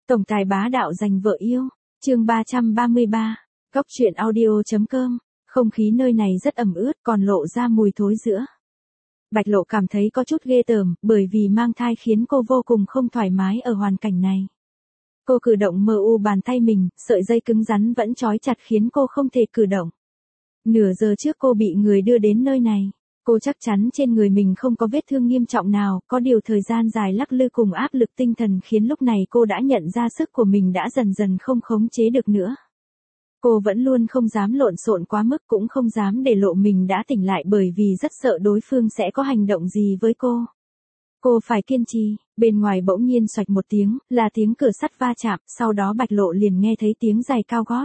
Tổng tài bá đạo giành vợ yêu. Chương 333. Góc truyện audio.com. Không khí nơi này rất ẩm ướt, còn lộ ra mùi thối giữa. Bạch Lộ cảm thấy có chút ghê tởm, bởi vì mang thai khiến cô vô cùng không thoải mái ở hoàn cảnh này. Cô cử động mờ u bàn tay mình, sợi dây cứng rắn vẫn trói chặt khiến cô không thể cử động. Nửa giờ trước cô bị người đưa đến nơi này. Cô chắc chắn trên người mình không có vết thương nghiêm trọng nào, có điều thời gian dài lắc lư cùng áp lực tinh thần khiến lúc này cô đã nhận ra sức của mình đã dần dần không khống chế được nữa. Cô vẫn luôn không dám lộn xộn quá mức, cũng không dám để lộ mình đã tỉnh lại bởi vì rất sợ đối phương sẽ có hành động gì với cô. Cô phải kiên trì. Bên ngoài bỗng nhiên xoạch một tiếng, là tiếng cửa sắt va chạm, sau đó Bạch Lộ liền nghe thấy tiếng giày cao gót.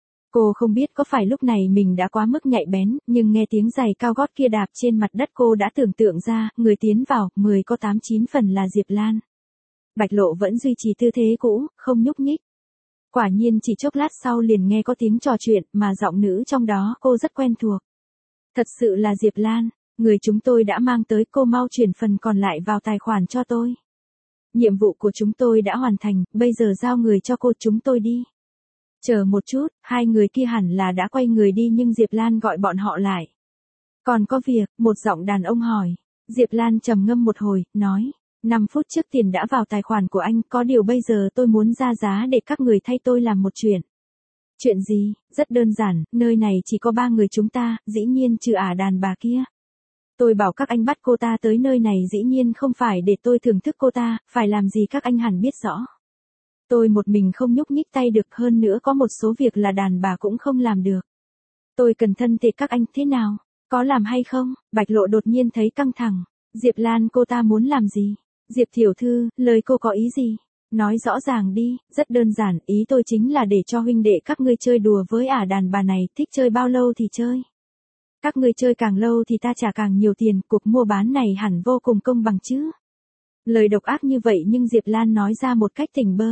Cô không biết có phải lúc này mình đã quá mức nhạy bén, nhưng nghe tiếng giày cao gót kia đạp trên mặt đất cô đã tưởng tượng ra, người tiến vào, 10 có 8-9 phần là Diệp Lan. Bạch Lộ vẫn duy trì tư thế cũ, không nhúc nhích. Quả nhiên chỉ chốc lát sau liền nghe có tiếng trò chuyện, mà giọng nữ trong đó cô rất quen thuộc. Thật sự là Diệp Lan, người chúng tôi đã mang tới, cô mau chuyển phần còn lại vào tài khoản cho tôi. Nhiệm vụ của chúng tôi đã hoàn thành, bây giờ giao người cho cô, chúng tôi đi. Chờ một chút, hai người kia hẳn là đã quay người đi nhưng Diệp Lan gọi bọn họ lại. Còn có việc, một giọng đàn ông hỏi. Diệp Lan trầm ngâm một hồi, nói, 5 phút trước tiền đã vào tài khoản của anh, có điều bây giờ tôi muốn ra giá để các người thay tôi làm một chuyện. Chuyện gì? Rất đơn giản, nơi này chỉ có 3 người chúng ta, dĩ nhiên trừ đàn bà kia. Tôi bảo các anh bắt cô ta tới nơi này dĩ nhiên không phải để tôi thưởng thức cô ta, phải làm gì các anh hẳn biết rõ. Tôi một mình không nhúc nhích tay được, hơn nữa có một số việc là đàn bà cũng không làm được. Tôi cần thân thể các anh, thế nào? Có làm hay không? Bạch Lộ đột nhiên thấy căng thẳng. Diệp Lan cô ta muốn làm gì? Diệp tiểu thư, lời cô có ý gì? Nói rõ ràng đi. Rất đơn giản, ý tôi chính là để cho huynh đệ các ngươi chơi đùa với đàn bà này, thích chơi bao lâu thì chơi. Các ngươi chơi càng lâu thì ta trả càng nhiều tiền, cuộc mua bán này hẳn vô cùng công bằng chứ. Lời độc ác như vậy nhưng Diệp Lan nói ra một cách tỉnh bơ.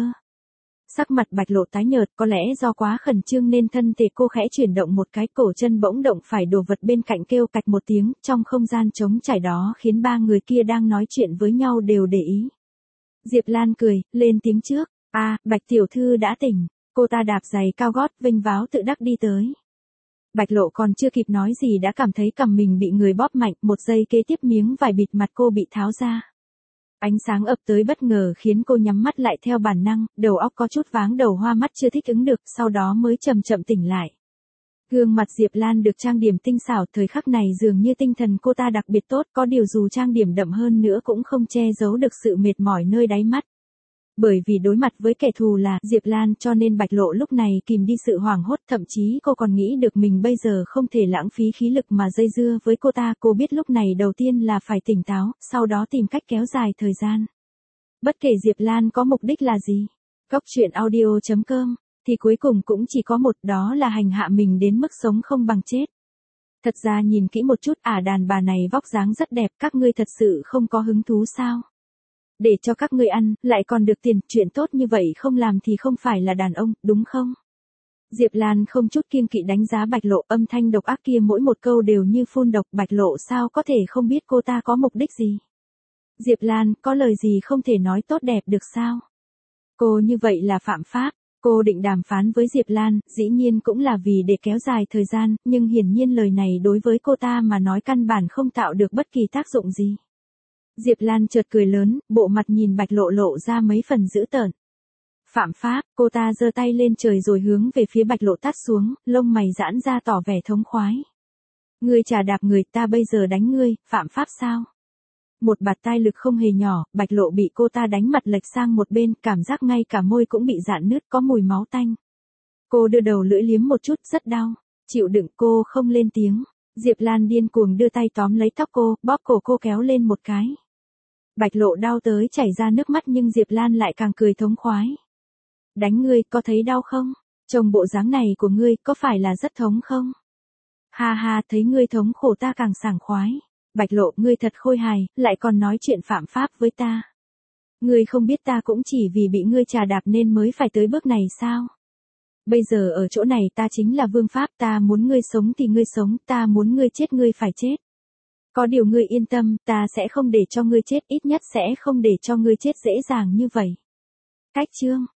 Sắc mặt Bạch Lộ tái nhợt, có lẽ do quá khẩn trương nên thân thể cô khẽ chuyển động một cái, cổ chân bỗng động phải đồ vật bên cạnh kêu cạch một tiếng, trong không gian trống trải đó khiến 3 người kia đang nói chuyện với nhau đều để ý. Diệp Lan cười, lên tiếng trước, Bạch tiểu thư đã tỉnh. Cô ta đạp giày cao gót, vênh váo tự đắc đi tới. Bạch Lộ còn chưa kịp nói gì đã cảm thấy cằm mình bị người bóp mạnh, một giây kế tiếp miếng vải bịt mặt cô bị tháo ra. Ánh sáng ập tới bất ngờ khiến cô nhắm mắt lại theo bản năng, đầu óc có chút váng đầu hoa, mắt chưa thích ứng được, sau đó mới chậm chậm tỉnh lại. Gương mặt Diệp Lan được trang điểm tinh xảo, thời khắc này dường như tinh thần cô ta đặc biệt tốt, có điều dù trang điểm đậm hơn nữa cũng không che giấu được sự mệt mỏi nơi đáy mắt. Bởi vì đối mặt với kẻ thù là Diệp Lan cho nên Bạch Lộ lúc này kìm đi sự hoảng hốt, thậm chí cô còn nghĩ được mình bây giờ không thể lãng phí khí lực mà dây dưa với cô ta. Cô biết lúc này đầu tiên là phải tỉnh táo, sau đó tìm cách kéo dài thời gian. Bất kể Diệp Lan có mục đích là gì, góc truyện audio.com, thì cuối cùng cũng chỉ có một, đó là hành hạ mình đến mức sống không bằng chết. Thật ra nhìn kỹ một chút, đàn bà này vóc dáng rất đẹp, các ngươi thật sự không có hứng thú sao? Để cho các ngươi ăn, lại còn được tiền, chuyện tốt như vậy không làm thì không phải là đàn ông, đúng không? Diệp Lan không chút kiêng kỵ đánh giá Bạch Lộ, âm thanh độc ác kia mỗi một câu đều như phun độc. Bạch Lộ sao có thể không biết cô ta có mục đích gì? Diệp Lan, có lời gì không thể nói tốt đẹp được sao? Cô như vậy là phạm pháp. Cô định đàm phán với Diệp Lan, dĩ nhiên cũng là vì để kéo dài thời gian, nhưng hiển nhiên lời này đối với cô ta mà nói căn bản không tạo được bất kỳ tác dụng gì. Diệp Lan chợt cười lớn, bộ mặt nhìn Bạch Lộ lộ ra mấy phần dữ tợn. Phạm pháp, cô ta giơ tay lên trời rồi hướng về phía Bạch Lộ tát xuống, lông mày giãn ra tỏ vẻ thống khoái. Ngươi trà đạp người, ta bây giờ đánh ngươi, phạm pháp sao? Một bạt tai lực không hề nhỏ, Bạch Lộ bị cô ta đánh mặt lệch sang một bên, cảm giác ngay cả môi cũng bị rạn nứt, có mùi máu tanh. Cô đưa đầu lưỡi liếm một chút, rất đau. Chịu đựng, cô không lên tiếng. Diệp Lan điên cuồng đưa tay tóm lấy tóc cô, bóp cổ cô kéo lên một cái. Bạch Lộ đau tới chảy ra nước mắt nhưng Diệp Lan lại càng cười thống khoái. Đánh ngươi, có thấy đau không? Trông bộ dáng này của ngươi, có phải là rất thống không? Ha ha, thấy ngươi thống khổ ta càng sảng khoái. Bạch Lộ, ngươi thật khôi hài, lại còn nói chuyện phạm pháp với ta. Ngươi không biết ta cũng chỉ vì bị ngươi trà đạp nên mới phải tới bước này sao? Bây giờ ở chỗ này ta chính là vương pháp, ta muốn ngươi sống thì ngươi sống, ta muốn ngươi chết ngươi phải chết. Có điều ngươi yên tâm, ta sẽ không để cho ngươi chết, ít nhất sẽ không để cho ngươi chết dễ dàng như vậy. Cách chương